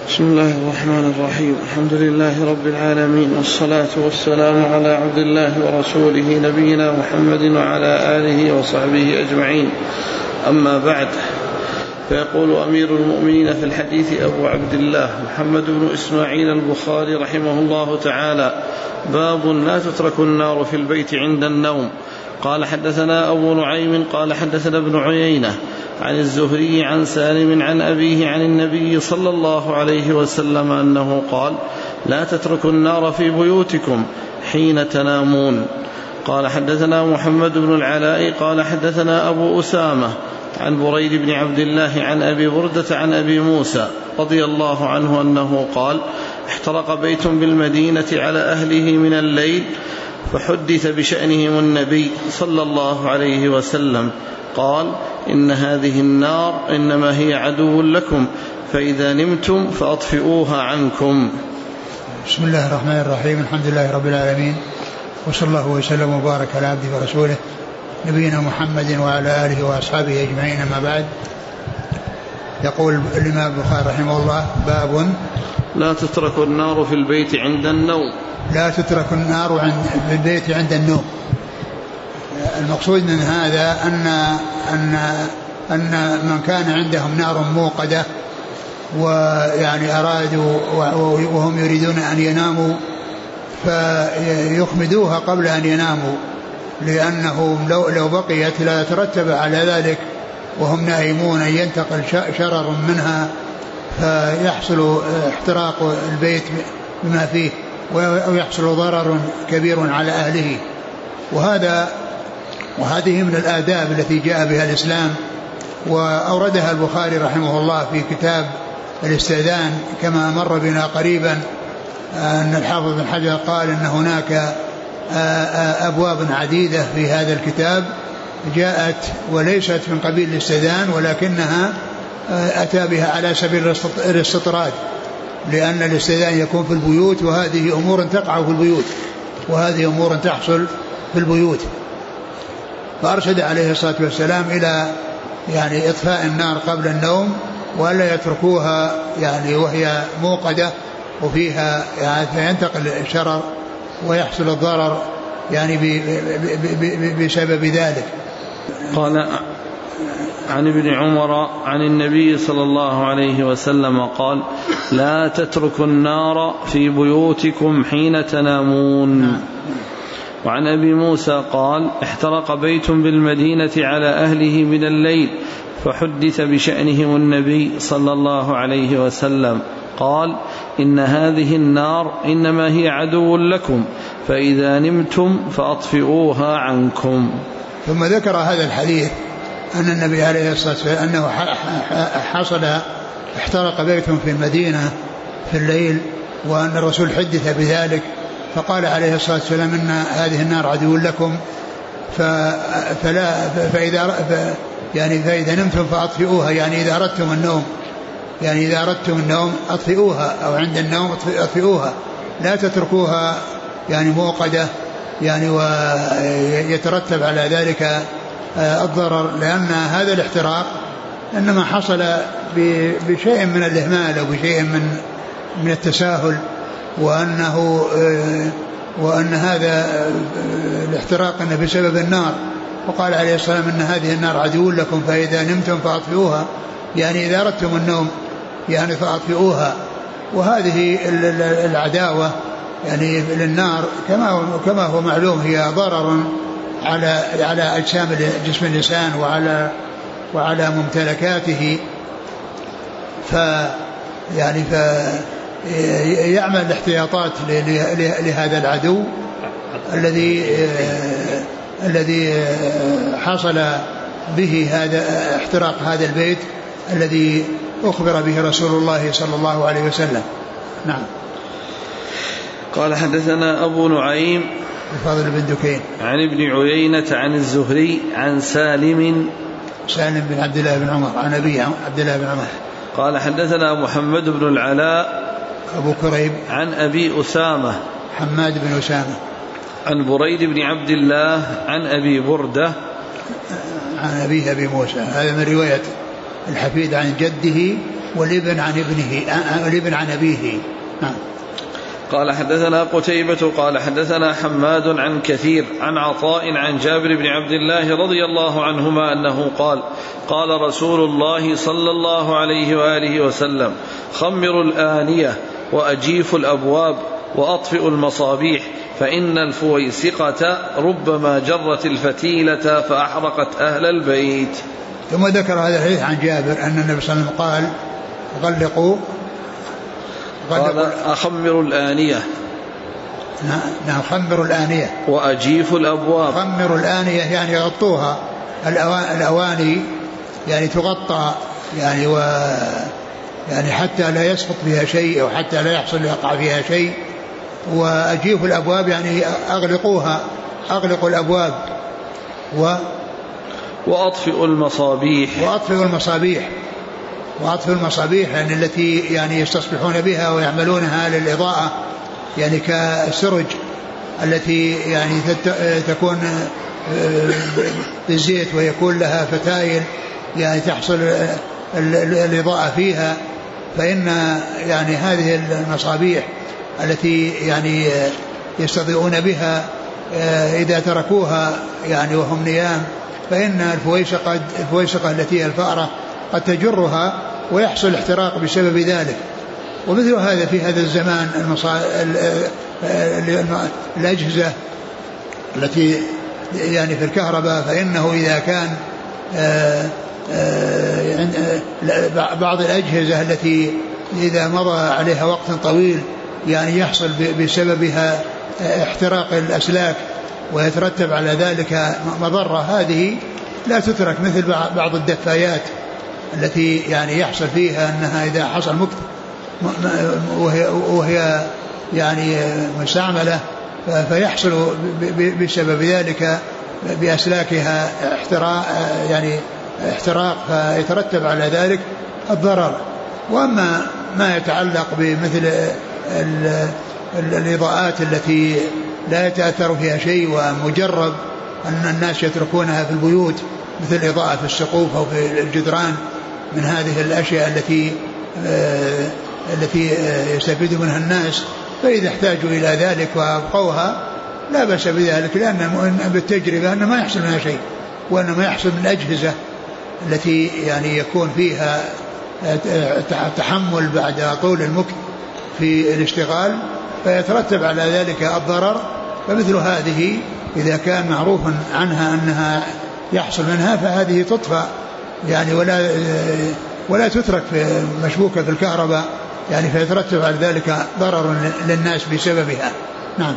بسم الله الرحمن الرحيم. الحمد لله رب العالمين، والصلاة والسلام على عبد الله ورسوله نبينا محمد وعلى آله وصحبه أجمعين. أما بعد، فيقول أمير المؤمنين في الحديث أبو عبد الله محمد بن إسماعيل البخاري رحمه الله تعالى: باب لا تترك النار في البيت عند النوم. قال حدثنا أبو نعيم قال حدثنا ابن عيينة عن الزهري عن سالم عن أبيه عن النبي صلى الله عليه وسلم أنه قال: لا تتركوا النار في بيوتكم حين تنامون. قال حدثنا محمد بن العلاء قال حدثنا أبو أسامة عن بريد بن عبد الله عن أبي بردة عن أبي موسى رضي الله عنه أنه قال: احترق بيت بالمدينة على أهله من الليل، فحدث بشأنهم النبي صلى الله عليه وسلم قال: إن هذه النار إنما هي عدو لكم، فإذا نمتم فأطفئوها عنكم. بسم الله الرحمن الرحيم. الحمد لله رب العالمين، وصلى الله وسلم وبارك على عبده ورسوله نبينا محمد وعلى آله وأصحابه أجمعين. أما بعد، يقول الإمام البخاري رحمه الله: باب لا تترك النار في البيت عند النوم. لا تترك النار في البيت عند النوم. المقصود من هذا أن من كان عندهم نار موقدة ويعني أرادوا وهم يريدون أن يناموا فيخمدوها قبل أن يناموا، لأنه لو بقيت لا يترتب على ذلك وهم نائمون أن ينتقل شرر منها فيحصل احتراق البيت بما فيه ويحصل ضرر كبير على أهله. وهذه من الآداب التي جاء بها الإسلام، وأوردها البخاري رحمه الله في كتاب الاستئذان، كما مر بنا قريبا أن الحافظ بن حجر قال أن هناك أبواب عديدة في هذا الكتاب جاءت وليست من قبيل الاستئذان، ولكنها أتى بها على سبيل الاستطراد، لأن الاستئذان يكون في البيوت، وهذه أمور تقع في البيوت وهذه أمور تحصل في البيوت. فأرشد عليه الصلاة والسلام إلى يعني إطفاء النار قبل النوم، وألا يتركوها يعني وهي موقدة وفيها يعني فينتقل الشرر ويحصل الضرر يعني بسبب ذلك. قال عن ابن عمر عن النبي صلى الله عليه وسلم قال: لا تتركوا النار في بيوتكم حين تنامون. وعن أبي موسى قال: احترق بيت بالمدينة على أهله من الليل، فحدث بشأنهم النبي صلى الله عليه وسلم قال: إن هذه النار إنما هي عدو لكم، فإذا نمتم فأطفئوها عنكم. ثم ذكر هذا الحديث أن النبي عليه الصلاة والسلام أنه احترق بيت في المدينة في الليل، وأن الرسول حدث بذلك، فقال عليه الصلاة والسلام: إن هذه النار عدو لكم، فإذا نمتم فأطفئوها، يعني إذا أردتم النوم أطفئوها، أو عند النوم أطفئوها، لا تتركوها يعني موقدة يعني ويترتب على ذلك الضرر، لأن هذا الاحتراق إنما حصل بشيء من الإهمال أو بشيء من التساهل، وأن هذا الاحتراق إنه بسبب النار. وقال عليه الصلاة والسلام: إن هذه النار عدو لكم، فإذا نمتم فأطفئوها، يعني إذا أردتم النوم يعني فأطفئوها. وهذه العداوة يعني للنار كما هو معلوم هي ضرر على أجسام جسم الإنسان وعلى ممتلكاته، يعمل الاحتياطات لهذا العدو الذي حصل به هذا احتراق هذا البيت الذي أخبر به رسول الله صلى الله عليه وسلم. نعم. قال حدثنا أبو نعيم الفضل بن دكين عن ابن عيينة عن الزهري عن سالم بن عبد الله بن عمر عن أبي عبد الله بن عمر قال حدثنا محمد بن العلاء أبو كريب عن أبي أسامة حماد بن أسامة عن بريد بن عبد الله عن أبي بردة عن أبيه أبي موسى. هذا من رواية الحفيد عن جده والابن عن الابن عن أبيه. نعم. قال حدثنا قتيبة قال حدثنا حماد عن كثير عن عطاء عن جابر بن عبد الله رضي الله عنهما أنه قال قال رسول الله صلى الله عليه وآله وسلم خمروا الآنية وأجيفوا الأبواب وأطفئوا المصابيح فإن الفويسقة ربما جرت الفتيلة فأحرقت أهل البيت. ثم ذكر هذا الحديث عن جابر أن النبي صلى الله عليه وسلم قال غلقوا قال أخمروا الآنية. نعم خمروا الآنية وأجيفوا الأبواب. خمروا الآنية يعني يغطوها الأواني يعني تغطى يعني يعني حتى لا يسقط فيها شيء أو حتى لا يحصل يقع فيها شيء. وأجيفوا الأبواب يعني أغلقوها أغلقوا الأبواب وأطفئوا المصابيح. وأطفئوا المصابيح يعني التي يعني يستصبحون بها ويعملونها للإضاءة يعني كالسرج التي يعني تكون بالزيت ويكون لها فتايل يعني تحصل الإضاءة فيها. فإن يعني هذه المصابيح التي يعني يستضيئون بها إذا تركوها يعني وهم نيام فإن الفويسقة التي هي الفأرة قد تجرها ويحصل احتراق بسبب ذلك. ومثل هذا في هذا الزمان الأجهزة التي يعني في الكهرباء فإنه إذا كان بعض الأجهزة التي إذا مضى عليها وقت طويل يعني يحصل بسببها احتراق الأسلاك ويترتب على ذلك مضرة هذه لا تترك مثل بعض الدفايات التي يعني يحصل فيها أنها إذا حصل مكت وهي يعني مستعملة فيحصل بسبب ذلك بأسلاكها احتراق فيترتب على ذلك الضرر. وأما ما يتعلق بمثل الإضاءات التي لا يتأثر فيها شيء ومجرب أن الناس يتركونها في البيوت مثل الإضاءة في السقوف أو في الجدران من هذه الأشياء التي يستفيد منها الناس فإذا احتاجوا إلى ذلك وأبقوها لا بأس بذلك لأن بالتجربة أن ما يحصل منها شيء وأنما يحصل من الأجهزة التي يعني يكون فيها تحمل بعد طول المكث في الاشتغال فيترتب على ذلك الضرر. فمثل هذه إذا كان معروف عنها أنها يحصل منها فهذه تطفى يعني ولا تترك مشبوكة في الكهرباء يعني فيترتب على ذلك ضرر للناس بسببها. نعم.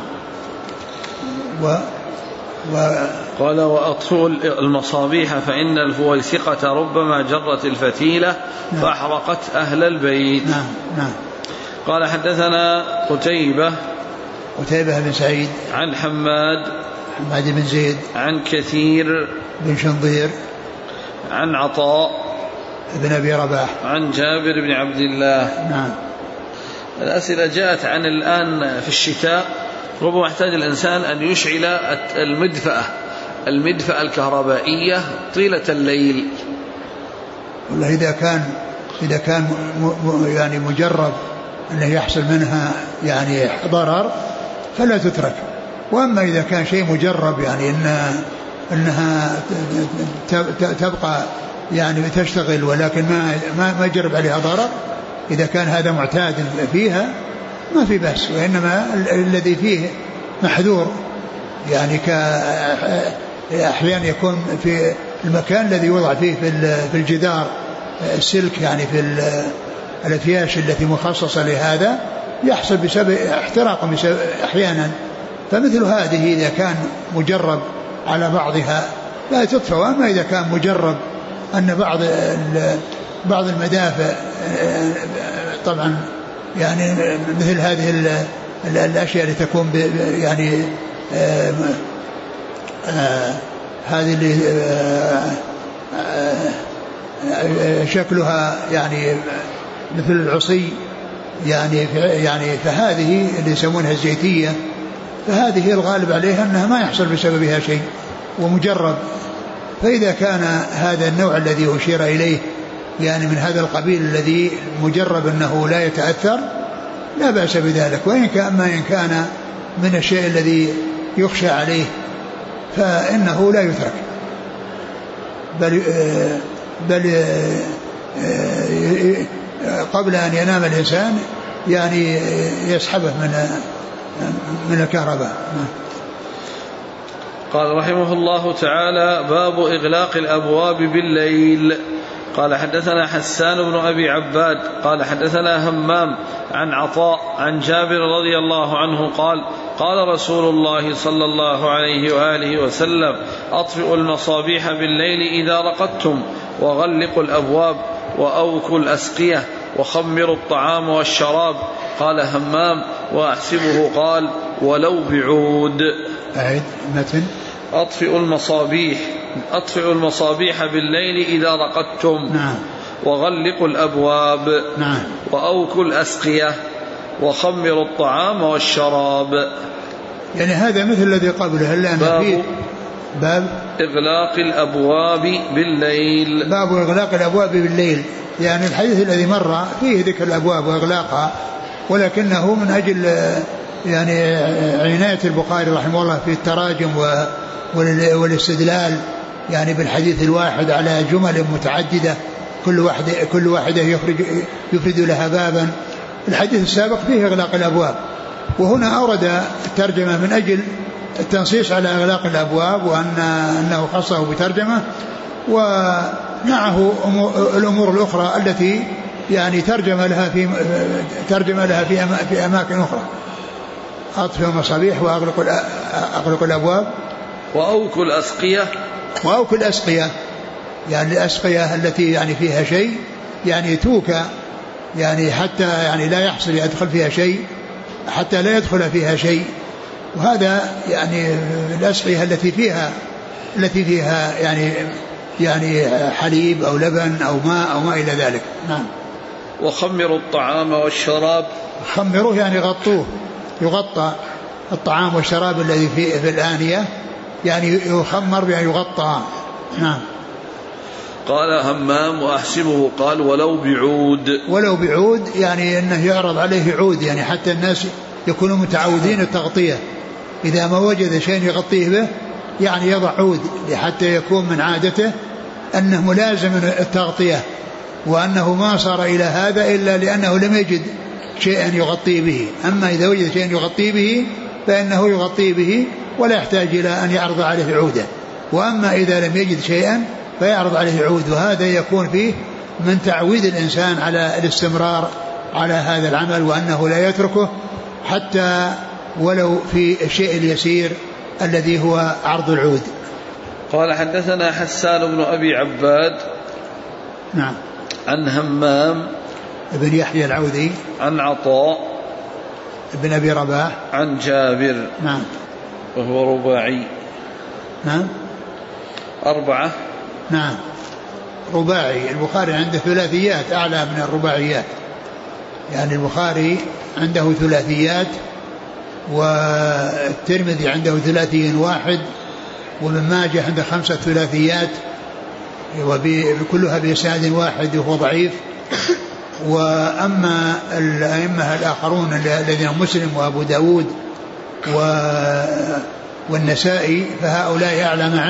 قال وأطفئوا المصابيح فإن الفويسقة ربما جرت الفتيلة فأحرقت أهل البيت. نعم. قال حدثنا قتيبة بن سعيد عن حماد بن زيد عن كثير بن شنظير عن عطاء بن أبي رباح عن جابر بن عبد الله. نعم. الأسئلة جاءت عن الآن في الشتاء ربما يحتاج الإنسان أن يشعل المدفأة الكهربائية طيلة الليل. والله إذا كان يعني مجرب أنه يحصل منها يعني ضرر فلا تترك. وأما إذا كان شيء مجرب يعني أنها تبقى يعني تشتغل ولكن ما يجرب عليها ضرر إذا كان هذا معتاد فيها ما في بأس. وإنما الذي فيه محذور يعني أحيانا يكون في المكان الذي يوضع فيه في الجدار السلك يعني في الأفياش التي مخصصة لهذا يحصل بسبب احتراق أحيانا. فمثل هذه إذا كان مجرب على بعضها لا تطفى. وأما إذا كان مجرب أن بعض المدافع طبعا يعني مثل هذه الأشياء اللي تكون يعني هذه اللي شكلها يعني مثل العصي يعني فهذه اللي يسمونها الزيتية فهذه الغالب عليها أنها ما يحصل بسببها شيء ومجرب. فإذا كان هذا النوع الذي أشير إليه يعني من هذا القبيل الذي مجرب أنه لا يتأثر لا بأس بذلك. وإن كان من الشيء الذي يخشى عليه فإنه لا يترك، بل قبل أن ينام الإنسان يعني يسحبه من الكهرباء. قال رحمه الله تعالى: باب إغلاق الأبواب بالليل. قال حدثنا حسان بن أبي عباد قال حدثنا همام عن عطاء عن جابر رضي الله عنه قال: قال رسول الله صلى الله عليه وآله وسلم: أطفئوا المصابيح بالليل إذا رقدتم، وغلقوا الأبواب، وأوكوا الأسقية، وخمروا الطعام والشراب. قال همام: وأحسبه قال: ولو بعود. أعد متن. أطفئوا المصابيح بالليل إذا رقدتم. نعم. وغلقوا الأبواب. نعم. وأوكوا الأسقية، وخمروا الطعام والشراب. يعني هذا مثل الذي قبله، إلا أن فيه باب إغلاق الأبواب بالليل. باب إغلاق الأبواب بالليل، يعني الحديث الذي مر فيه ذكر الأبواب وإغلاقها، ولكنه من أجل يعني عناية البخاري رحمه الله في التراجم والاستدلال يعني بالحديث الواحد على جمل متعددة كل واحدة يفرد لها بابا. الحديث السابق فيه إغلاق الأبواب، وهنا أورد الترجمة من أجل التنصيص على إغلاق الأبواب، وأنه خصه بترجمة، ومعه الأمور الأخرى التي يعني ترجم لها في أماكن أخرى. أطفئوا المصابيح وأغلقوا الأبواب وأوكوا الأسقية، يعني الأسقية التي يعني فيها شيء يعني توكى، يعني حتى يعني لا يحصل يدخل فيها شيء، حتى لا يدخل فيها شيء. وهذا يعني الأسقية التي فيها يعني حليب أو لبن أو ماء أو ما إلى ذلك. نعم. وخمروا الطعام والشراب. خمروه يعني غطوه، يغطى الطعام والشراب الذي في الآنية، يعني يخمر يعني يغطى. نعم. قال همام: وأحسبه قال: ولو بعود، يعني أنه يعرض عليه عود، يعني حتى الناس يكونوا متعودين التغطية، إذا ما وجد شيء يغطيه به يعني يضع عود، حتى يكون من عادته أنه ملازم التغطية، وأنه ما صار إلى هذا إلا لأنه لم يجد شيئا يغطي به. أما إذا وجد شيئا يغطي به فإنه يغطي به ولا يحتاج إلى أن يعرض عليه عودا. وأما إذا لم يجد شيئا فيعرض عليه عود، وهذا يكون فيه من تعويد الإنسان على الاستمرار على هذا العمل، وأنه لا يتركه حتى ولو في الشيء اليسير الذي هو عرض العود. قال حدثنا حسان بن أبي عباد. نعم. عن همام ابن يحيى العوذي. عن عطاء ابن أبي رباح. عن جابر. نعم. وهو رباعي. نعم. 4. نعم. رباعي. البخاري عنده ثلاثيات أعلى من الرباعيات، يعني البخاري عنده ثلاثيات، والترمذي عنده ثلاثي واحد، وابن ماجه عنده 5 ثلاثيات وكلها بإسناد واحد وهو ضعيف. وأما الأئمة الآخرون الذين مسلم وأبو داود والنسائي فهؤلاء أعلى ما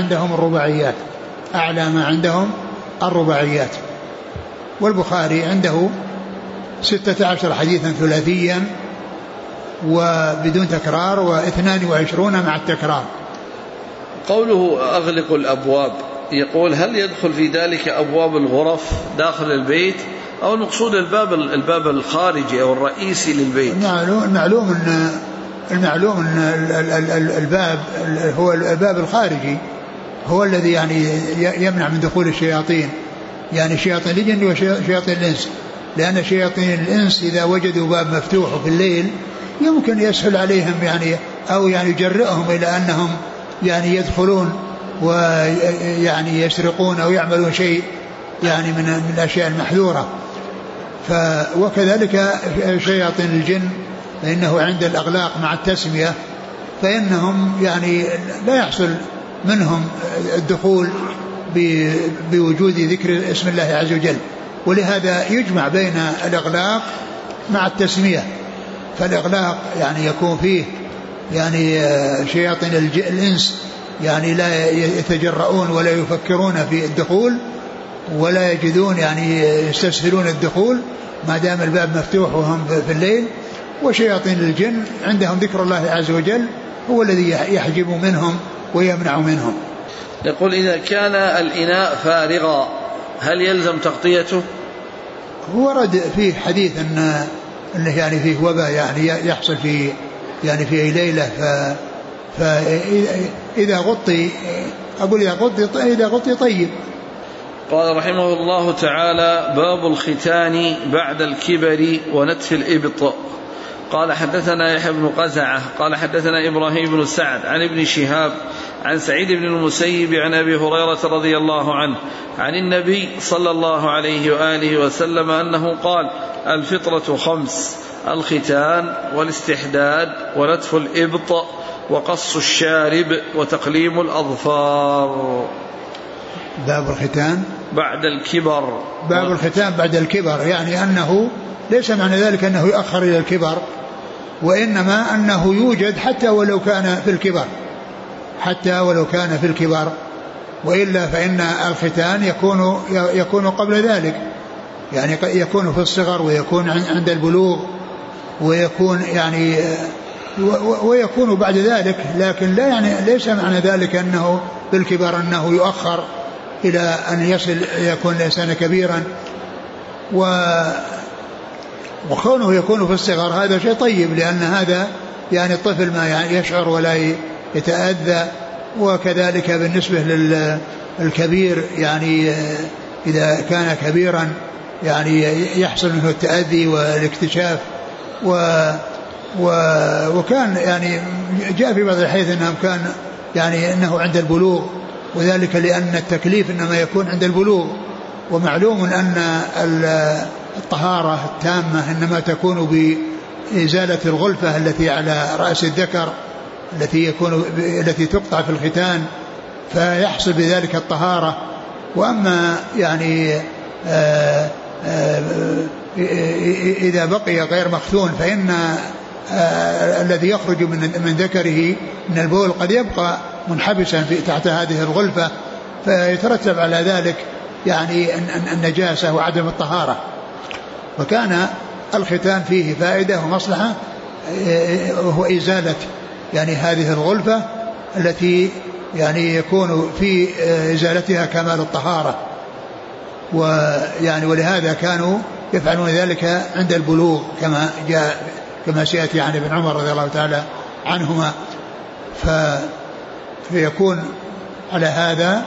عندهم الرباعيات. والبخاري عنده 16 حديثا ثلاثيا وبدون تكرار، و22 مع التكرار. قوله أغلق الأبواب، يقول هل يدخل في ذلك أبواب الغرف داخل البيت، أو المقصود الباب الخارجي أو الرئيسي للبيت؟ المعلوم أن الباب هو الباب الخارجي، هو الذي يعني يمنع من دخول الشياطين، يعني شياطين الجن وشياطين الإنس، لأن شياطين الإنس إذا وجدوا باب مفتوح في الليل يمكن يسهل عليهم يعني أو يعني يجرئهم إلى أنهم يعني يدخلون ويعني يسرقون أو يعملون شيء يعني من الأشياء المحذورة. وكذلك شياطين الجن فإنه عند الأغلاق مع التسمية فإنهم يعني لا يحصل منهم الدخول بوجود ذكر اسم الله عز وجل، ولهذا يجمع بين الإغلاق مع التسمية. فالإغلاق يعني يكون فيه يعني شياطين الإنس يعني لا يتجرؤون ولا يفكرون في الدخول ولا يجدون يعني يستسهلون الدخول ما دام الباب مفتوح وهم في الليل. وشياطين الجن عندهم ذكر الله عز وجل هو الذي يحجب منهم ويمنع منهم. يقول إذا كان الإناء فارغا هل يلزم تغطيته؟ ورد فيه حديث أنه يعني فيه وباء يعني يحصل في يعني في أي ليلة فإذا غطي أقول إذا غطي طيب. قال رحمه الله تعالى باب الختان بعد الكبر ونتف الإبط. قال حدثنا يحيى بن قزعة قال حدثنا إبراهيم بن سعد عن ابن شهاب عن سعيد بن المسيب عن أبي هريرة رضي الله عنه عن النبي صلى الله عليه وآله وسلم أنه قال الفطرة 5: الختان والاستحداد ونتف الإبط وقص الشارب وتقليم الأظفار. باب الختان بعد الكبر. باب الختان بعد الكبر يعني أنه ليس معنى ذلك أنه يؤخر إلى الكبر وإنما أنه يوجد حتى ولو كان في الكبر وإلا فإن الختان يكون قبل ذلك يعني يكون في الصغر ويكون عند البلوغ ويكون بعد ذلك. لكن لا يعني ليس معنى ذلك أنه في الكبر أنه يؤخر إلى أن يصل يكون الإنسان كبيرا. وكونه يكون في الصغر هذا شيء طيب لأن هذا يعني الطفل ما يعني يشعر ولا يتأذى. وكذلك بالنسبة للكبير يعني إذا كان كبيرا يعني يحصل منه التأذي والاكتشاف وكان يعني جاء في بعض الحديث أنه كان يعني أنه عند البلوغ وذلك لأن التكليف إنما يكون عند البلوغ. ومعلوم أن الطهارة التامة إنما تكون بإزالة الغلفة التي على رأس الذكر التي تقطع في الختان فيحصل بذلك الطهارة. وأما يعني إذا بقي غير مختون فإن الذي يخرج من ذكره من البول قد يبقى منحبسا تحت هذه الغلفة فيترتب على ذلك يعني النجاسة وعدم الطهارة. وكان الختان فيه فائدة ومصلحة وهو إزالة يعني هذه الغلفة التي يعني يكون في إزالتها كمال الطهارة. ويعني ولهذا كانوا يفعلون ذلك عند البلوغ كما سيأتي عن ابن عمر رضي الله تعالى عنهما. فيكون على هذا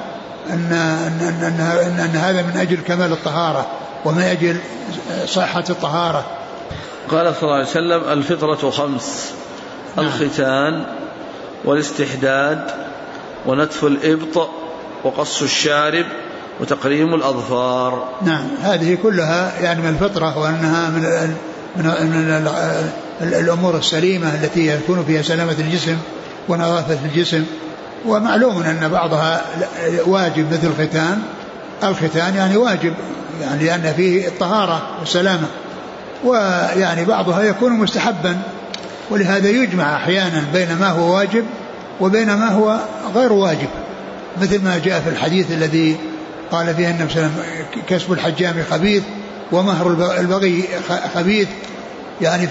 أن هذا من أجل كمال الطهارة ومن أجل صحة الطهارة. قال صلى الله عليه وسلم الفطرة 5: الختان والاستحداد ونتف الإبط وقص الشارب وتقليم الأظفار. نعم هذه كلها يعني من الفطرة وأنها من الأمور السليمة التي يكون فيها سلامة الجسم ونظافة الجسم. ومعلوم أن بعضها واجب مثل الختان يعني واجب يعني لأن فيه الطهارة والسلامة. ويعني بعضها يكون مستحبا ولهذا يجمع أحيانا بين ما هو واجب وبين ما هو غير واجب مثل ما جاء في الحديث الذي قال فيه النبي صلى الله عليه وسلم كسب الحجام خبيث ومهر البغي خبيث. يعني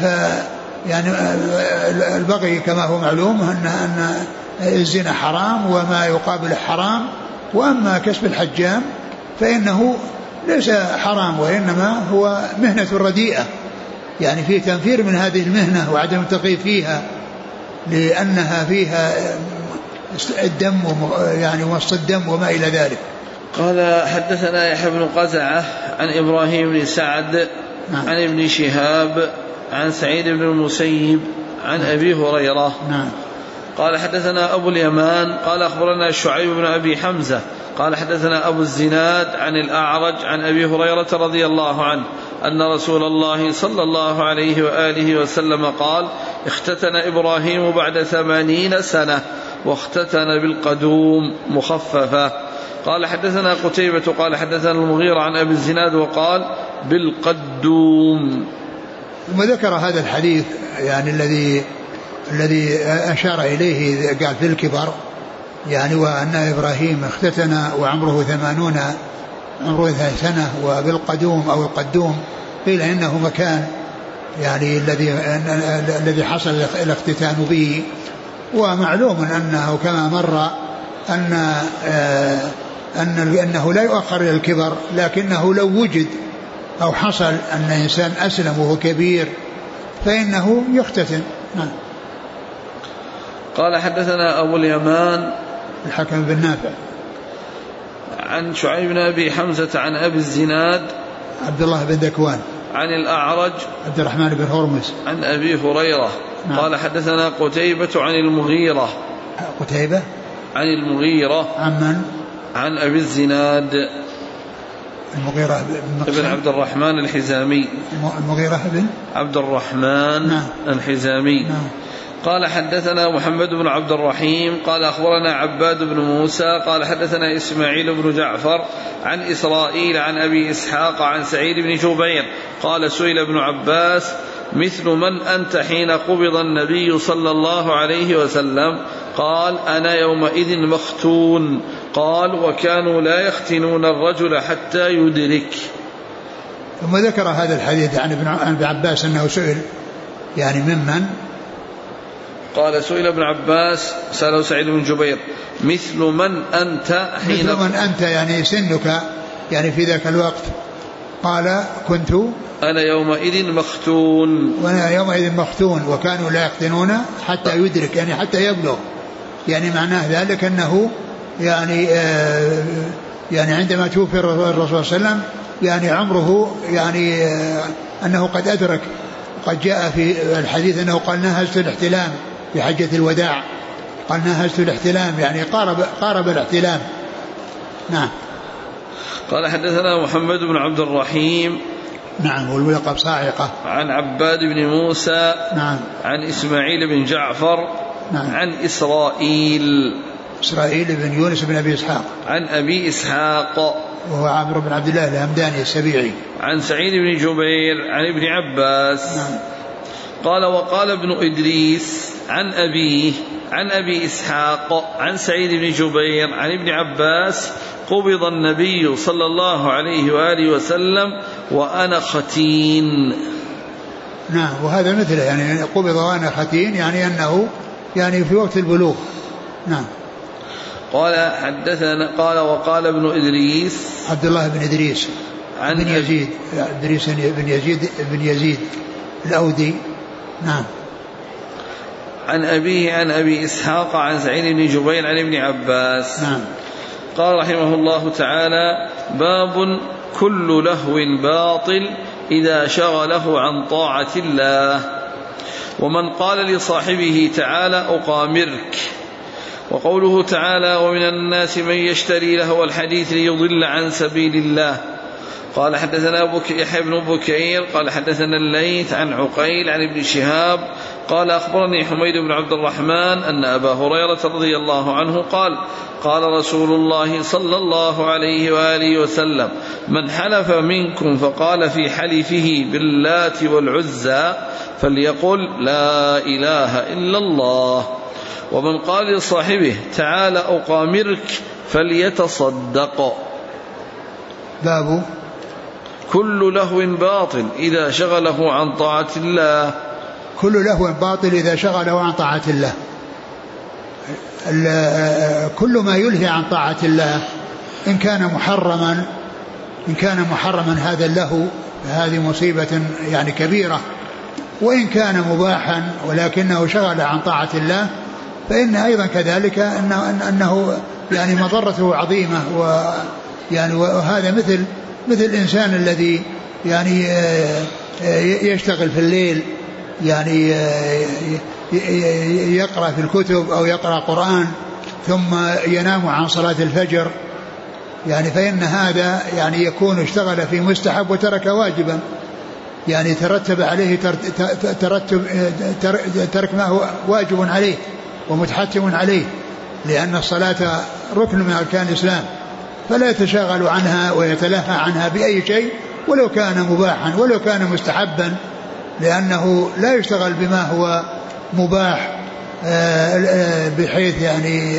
البغي كما هو معلوم أن الزنا حرام وما يقابل حرام. وأما كسب الحجام فإنه ليس حرام وإنما هو مهنة رديئة يعني فيه تنفير من هذه المهنة وعدم الترغيب فيها لأنها فيها الدم يعني ومص الدم وما إلى ذلك. قال حدثنا يحيى بن قزعة عن إبراهيم بن سعد عن ابن شهاب عن سعيد بن المسيب عن أبي هريرة قال حدثنا أبو اليمان قال أخبرنا شعيب بن أبي حمزة قال حدثنا أبو الزناد عن الأعرج عن أبي هريرة رضي الله عنه أن رسول الله صلى الله عليه وآله وسلم قال اختتن إبراهيم بعد 80 سنة واختتن بالقدوم مخففة قال حدثنا قتيبة قال حدثنا المغيرة عن أبي الزناد وقال بالقدوم. ثم ذكر هذا الحديث يعني الذي أشار إليه قال في الكبر يعني وأن إبراهيم اختتن وعمره 80 سنة وبالقدوم أو القدوم قيل إنه مكان يعني الذي حصل الاختتان به. ومعلوم أنه كما مر أنه لا يؤخر إلى الكبر لكنه لو وجد أو حصل أن إنسان أسلم وهو كبير فإنه يختتن. قال حدثنا أبو اليمان الحكم بن نافع عن شعيب بن أبي حمزة عن أبي الزناد عبد الله بن ذكوان عن الأعرج عبد الرحمن بن هرمز عن أبي هريرة قال حدثنا قتيبة عن المغيرة عن المغيرة عن من؟ عن أبي الزناد المغيرة بن عبد الرحمن الحزامي المغيرة بن عبد الرحمن الحزامي قال حدثنا محمد بن عبد الرحيم قال أخبرنا عباد بن موسى قال حدثنا إسماعيل بن جعفر عن إسرائيل عن أبي إسحاق عن سعيد بن جبير قال سئل ابن عباس مثل من أنت حين قبض النبي صلى الله عليه وسلم؟ قال أنا يومئذ مختون. قال وكانوا لا يختنون الرجل حتى يدرك. ثم ذكر هذا الحديث عن ابن عباس أنه سئل يعني ممن قال سئل ابن عباس سأله سعيد بن جبير مثل من أنت حين مثل من أنت يعني سنك يعني في ذاك الوقت؟ قال كنت أنا يومئذ مختون. وأنا يومئذ مختون وكانوا لا يختنون حتى يدرك يعني حتى يبلغ يعني معناه ذلك أنه يعني عندما توفي الرسول صلى الله عليه وسلم يعني عمره يعني أنه قد أدرك. قد جاء في الحديث أنه قال نهزت الاحتلام في حجة الوداع قال نهزت الاحتلام يعني قارب الاحتلام. نعم. قال حدثنا محمد بن عبد الرحيم والملقب صاعقة عن عباد بن موسى عن إسماعيل بن جعفر عن إسرائيل بن يونس بن أبي إسحاق عن أبي إسحاق وهو عامر بن عبد الله الهمداني السبيعي عن سعيد بن جبير عن ابن عباس قال وقال ابن إدريس عن أبيه عن أبي إسحاق عن سعيد بن جبير عن ابن عباس قبض النبي صلى الله عليه وآله وسلم وأنا ختين. وهذا مثله يعني قبض وأنا ختين يعني أنه يعني في وقت البلوغ. قال حدثنا قال وقال ابن إدريس عبد الله بن إدريس بن يزيد إدريس بن يزيد الأودي عن أبيه عن أبي إسحاق عن سعيد بن جبير عن ابن عباس قال رحمه الله تعالى باب كل لهو باطل إذا شغله عن طاعة الله. ومن قال لصاحبه تعالى أقامرك. وقوله تعالى ومن الناس من يشتري لهو الحديث ليضل عن سبيل الله. قال حدثنا يحيى بن بكير قال حدثنا الليث عن عقيل عن ابن شهاب قال أخبرني حميد بن عبد الرحمن أن أبا هريرة رضي الله عنه قال قال رسول الله صلى الله عليه وآله وسلم من حلف منكم فقال في حلفه باللات والعزى فليقل لا إله إلا الله. ومن قال لصاحبه تعالى أقامرك فليتصدق. باب كل لهو باطل إذا شغله عن طاعة الله. كل لهو باطل إذا شغله عن طاعة الله. كل ما يلهي عن طاعة الله إن كان محرما هذا اللهو هذه مصيبة يعني كبيرة. وإن كان مباحا ولكنه شغل عن طاعة الله فإن أيضا كذلك أنه يعني مضرته عظيمة. ويعني وهذا مثل الإنسان الذي يعني يشتغل في الليل يعني يقرأ في الكتب أو يقرأ قرآن ثم ينام عن صلاة الفجر يعني فإن هذا يعني يكون اشتغل في مستحب وترك واجبا يعني ترتب عليه ترك ما هو واجب عليه ومتحتم عليه لأن الصلاة ركن من أركان الإسلام فلا يتشاغل عنها ويتلهى عنها بأي شيء ولو كان مباحا ولو كان مستحبا، لأنه لا يشتغل بما هو مباح بحيث يعني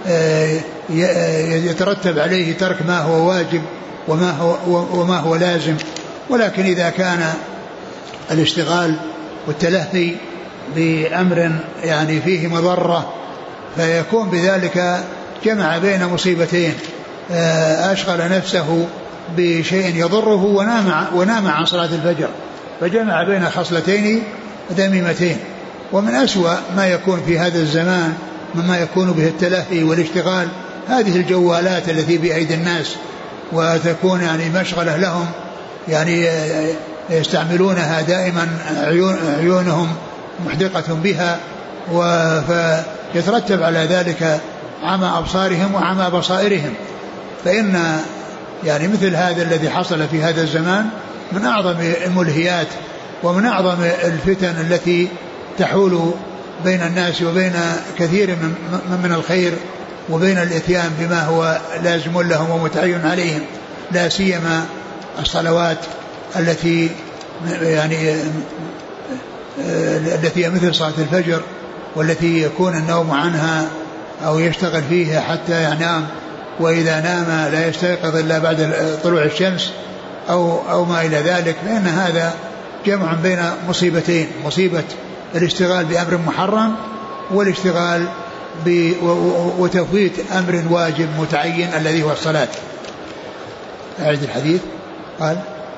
يترتب عليه ترك ما هو واجب وما هو لازم. ولكن إذا كان الاشتغال والتلهي بأمر يعني فيه مضرة فيكون بذلك جمع بين مصيبتين، أشغل نفسه بشيء يضره ونام عن صلاة الفجر، فجمع بين خصلتين ذميمتين. ومن أسوأ ما يكون في هذا الزمان مما يكون به التلهي والاشتغال هذه الجوالات التي بأيدي الناس، وتكون يعني مشغلة لهم، يعني يستعملونها دائما، عيونهم محدقة بها، فيترتب على ذلك عمى أبصارهم وعمى بصائرهم. فإن يعني مثل هذا الذي حصل في هذا الزمان من أعظم الملهيات ومن أعظم الفتن التي تحول بين الناس وبين كثير من الخير وبين الاتيان بما هو لازم لهم ومتعين عليهم، لا سيما الصلوات التي يعني التي مثل صلاة الفجر، والتي يكون النوم عنها أو يشتغل فيها حتى ينام، وإذا نام لا يستيقظ إلا بعد طلوع الشمس أو ما إلى ذلك. فإن هذا جمع بين مصيبتين، مصيبة الاشتغال بأمر محرم والاشتغال وتفويت أمر واجب متعين الذي هو الصلاة. أعيد الحديث. قال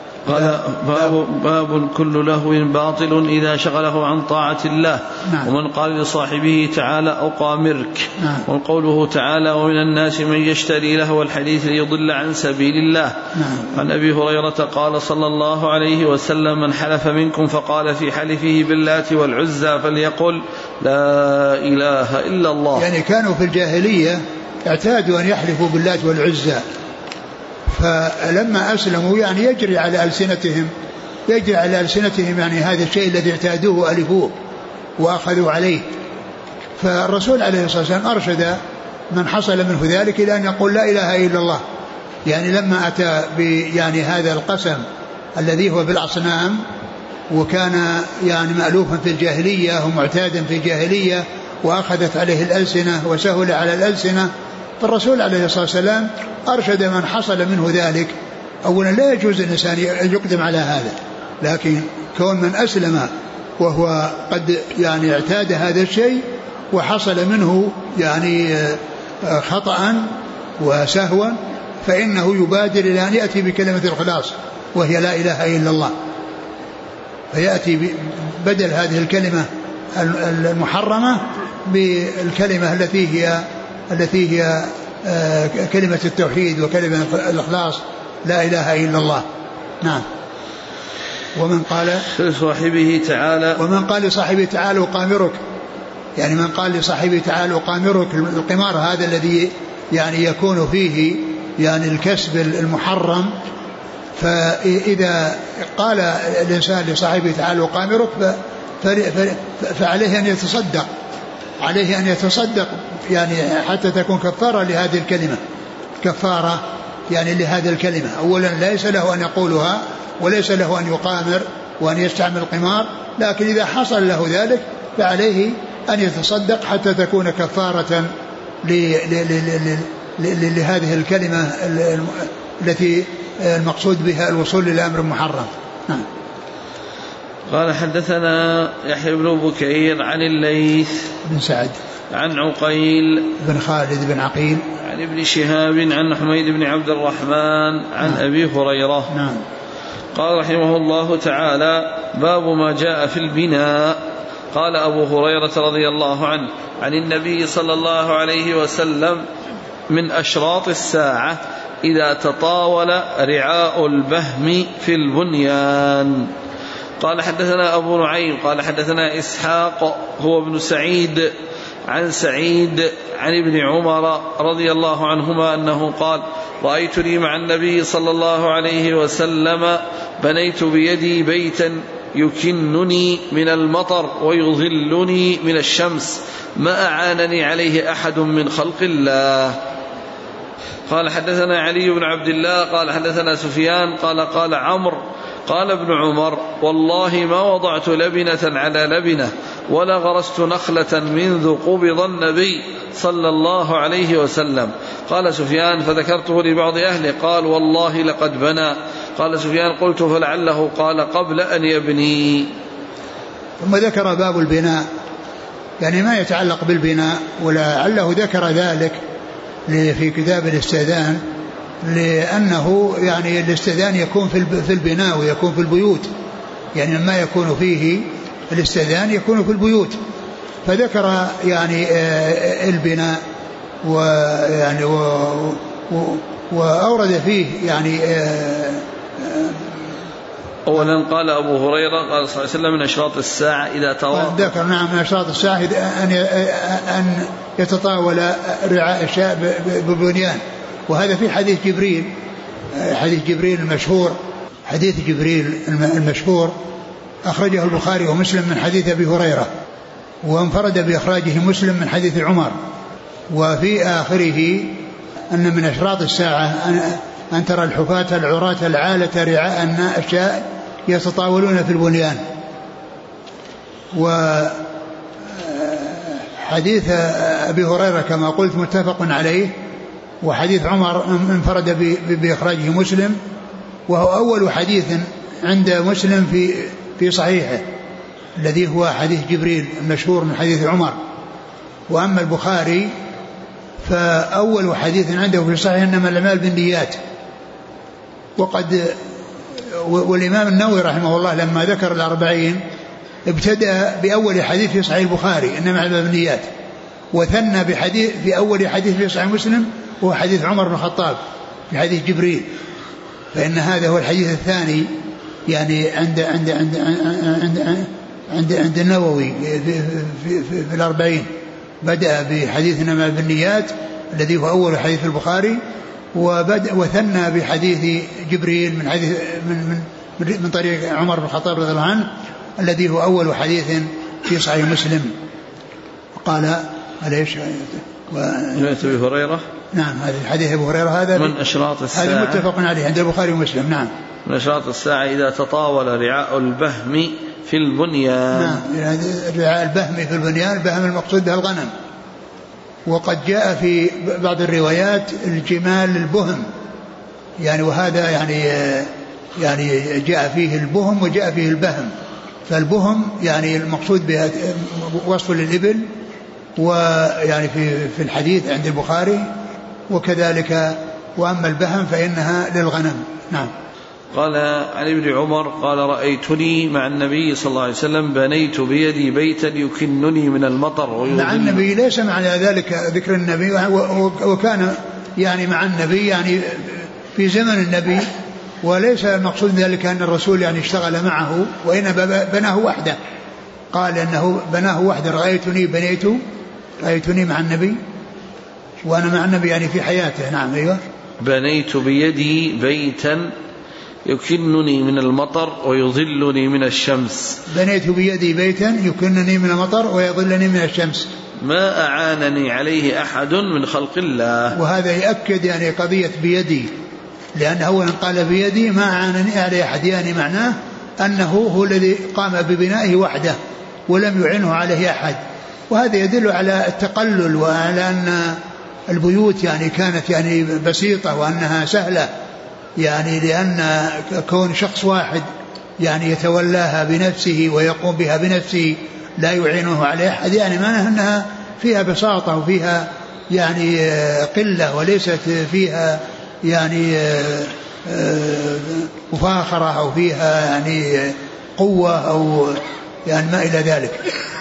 باب كل لهو باطل إذا شغله عن طاعة الله. نعم. ومن قال لصاحبه تعالى أقامرك. نعم. وقوله تعالى ومن الناس من يشتري لهو الحديث ليضل عن سبيل الله. نعم. عن أبي هريرة قال صلى الله عليه وسلم من حلف منكم فقال في حلفه باللات والعزى فليقل لا إله إلا الله. يعني كانوا في الجاهلية اعتادوا أن يحلفوا باللات والعزى، فلما أسلموا يعني يجري على ألسنتهم يعني هذا الشيء الذي اعتادوه وألفوه وأخذوا عليه. فالرسول عليه الصلاة والسلام أرشد من حصل منه ذلك إلى أن يقول لا إله إلا الله. يعني لما أتى يعني هذا القسم الذي هو بالأصنام وكان يعني مألوفا في الجاهلية ومعتادا في الجاهلية وأخذت عليه الألسنة وسهل على الألسنة، فالرسول عليه الصلاة والسلام أرشد من حصل منه ذلك. أولا لا يجوز الإنسان يقدم على هذا، لكن كون من أسلم وهو قد يعني اعتاد هذا الشيء وحصل منه يعني خطأ وسهوا فإنه يبادر إلى أن يأتي بكلمة الخلاص وهي لا إله إلا الله، فيأتي بدل هذه الكلمة المحرمة بالكلمة التي هي كلمة التوحيد وكلمة الإخلاص لا إله إلا الله. نعم. ومن قال لصاحبه تعالى أقامرك، يعني من قال لصاحبه تعالى أقامرك، القمار هذا الذي يعني يكون فيه يعني الكسب المحرم، فإذا قال الإنسان لصاحبه تعالى أقامرك فعليه أن يتصدق، عليه أن يتصدق يعني حتى تكون كفارة لهذه الكلمة، كفارة يعني لهذه الكلمة. أولا ليس له أن يقولها وليس له أن يقامر وأن يستعمل القمار، لكن إذا حصل له ذلك فعليه أن يتصدق حتى تكون كفارة لهذه الكلمة التي المقصود بها الوصول إلى أمر محرم. نعم. قال حدثنا يحيى بن بكير عن الليث بن سعد عن عقيل بن خالد بن عقيل عن ابن شهاب عن حميد بن عبد الرحمن عن أبي هريرة. نعم. قال رحمه الله تعالى باب ما جاء في البناء. قال أبو هريرة رضي الله عنه عن النبي صلى الله عليه وسلم من أشراط الساعة إذا تطاول رعاء البهم في البنيان. قال حدثنا أبو نعيم قال حدثنا إسحاق هو ابن سعيد عن سعيد عن ابن عمر رضي الله عنهما أنه قال رأيتني مع النبي صلى الله عليه وسلم بنيت بيدي بيتا يكنني من المطر ويظلني من الشمس ما أعانني عليه أحد من خلق الله. قال حدثنا علي بن عبد الله قال حدثنا سفيان قال عمرو قال ابن عمر والله ما وضعت لبنة على لبنة ولا غرست نخلة منذ قبض النبي صلى الله عليه وسلم. قال سفيان فذكرته لبعض أهله قال والله لقد بنى. قال سفيان قلت فلعله قال قبل أن يبني. ثم ذكر باب البناء يعني ما يتعلق بالبناء ولعله ذكر ذلك في كتاب الاستئذان لأنه يعني الاستئذان يكون في البناء ويكون في البيوت يعني ما يكون فيه الاستئذان يكون في البيوت فذكر يعني البناء ويعني وأورد فيه يعني أولا قال أبو هريرة قال صلى الله عليه وسلم من أشراط الساعة إذا تواطأ ذكر نعم من أشراط الساعة أن يتطاول رعاء الشاء ببنيان وهذا في حديث جبريل المشهور حديث جبريل المشهور أخرجه البخاري ومسلم من حديث أبي هريرة وانفرد بإخراجه مسلم من حديث عمر وفي آخره أن من أشراط الساعة أن ترى الحفاة العراة العالة رعاء الشاء يتطاولون في البنيان. وحديث أبي هريرة كما قلت متفق عليه وحديث عمر انفرد بإخراجه مسلم وهو أول حديث عند مسلم في صحيحه الذي هو حديث جبريل المشهور من حديث عمر. وأما البخاري فأول حديث عنده في صحيح إنما الأعمال بالنيات والإمام النووي رحمه الله لما ذكر الأربعين ابتدأ بأول حديث في صحيح البخاري إنما الأعمال بالنيات وثنى بأول حديث في صحيح مسلم وهو حديث عمر بن الخطاب في حديث جبريل فإن هذا هو الحديث الثاني يعني عند النووي في الأربعين بدأ بحديث إنما بالنيات الذي هو أول حديث في البخاري وثنى بحديث جبريل من حديث من طريق عمر بن الخطاب رضي الله عنه الذي هو أول حديث في صحيح مسلم. قال ليش أبي هريرة نعم هذا حديث أبو هريرة هذا من أشراط الساعة هذا متفق عليه عند البخاري ومسلم. نعم من أشراط الساعة إذا تطاول رعاء البهم في البنيان. نعم رعاء البهم في البنيان البهم المقصود به الغنم وقد جاء في بعض الروايات الجمال البهم يعني وهذا يعني جاء فيه البهم وجاء فيه البهم فالبهم يعني المقصود به وصف للإبل ويعني في الحديث عند البخاري وكذلك وأما البهم فإنها للغنم. نعم. قال عن ابن عمر قال رأيتني مع النبي صلى الله عليه وسلم بنيت بيدي بيتا يكنني من المطر مع النبي ليس معنى ذلك ذكر النبي وكان يعني مع النبي يعني في زمن النبي وليس المقصود ذلك أن الرسول يعني اشتغل معه وإنما بناه وحده قال أنه بناه وحده رأيتني مع النبي وأنا مع النبي يعني في حياته. نعم أيوة بنيت بيدي بيتا يكنني من المطر ويظلني من الشمس. بنيت بيدي بيتا يكنني من المطر ويظلني من الشمس ما أعانني عليه أحد من خلق الله. وهذا يؤكد يعني قضية بيدي لأنه أولا قال بيدي ما أعانني عليه أحد يعني معناه أنه هو الذي قام ببنائه وحده ولم يعنه عليه أحد وهذا يدل على التقلل وعلى أن البيوت يعني كانت يعني بسيطة وأنها سهلة يعني لأن كون شخص واحد يعني يتولاها بنفسه ويقوم بها بنفسه لا يعينه عليه أحد يعني معناها أنها فيها بساطة وفيها يعني قلة وليست فيها يعني مفاخرة أو فيها يعني قوة أو يعني ما إلى ذلك.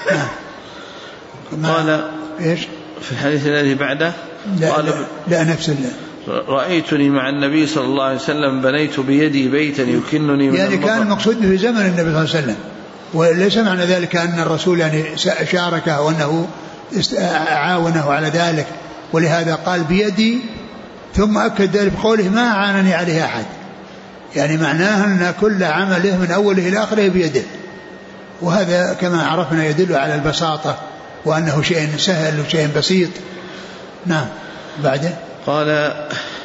قال إيش في الحديث الذي بعده لا نفس الله رأيتني مع النبي صلى الله عليه وسلم بنيت بيدي بيتا يكنني من يعني كان المقصود في زمن النبي صلى الله عليه وسلم وليس معنى ذلك أن الرسول يعني شاركه وأنه عاونه على ذلك ولهذا قال بيدي ثم أكد ذلك بقوله ما أعانني عليه أحد يعني معناه أن كل عمله من أوله إلى آخره بيده وهذا كما عرفنا يدل على البساطة وأنه شيء سهل وشيء بسيط. نعم. بعده قال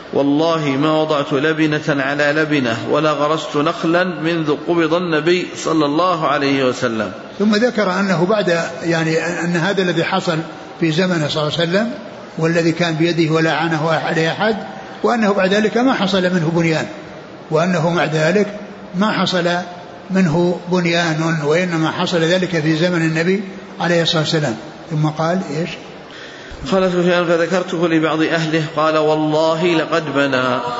والله ما وضعت لبنة على لبنة ولا غرست نخلا منذ قبض النبي صلى الله عليه وسلم. ثم ذكر أنه بعد يعني أن هذا الذي حصل في زمنه صلى الله عليه وسلم والذي كان بيده ولا عنه عليه أحد، وأنه بعد ذلك ما حصل منه بنيان، وأنه مع ذلك ما حصل منه بنيان، وإنما حصل ذلك في زمن النبي عليه الصلاة والسلام. ثم قال إيش؟ قال سفيان فذكرته لبعض أهله قال والله لقد بنى.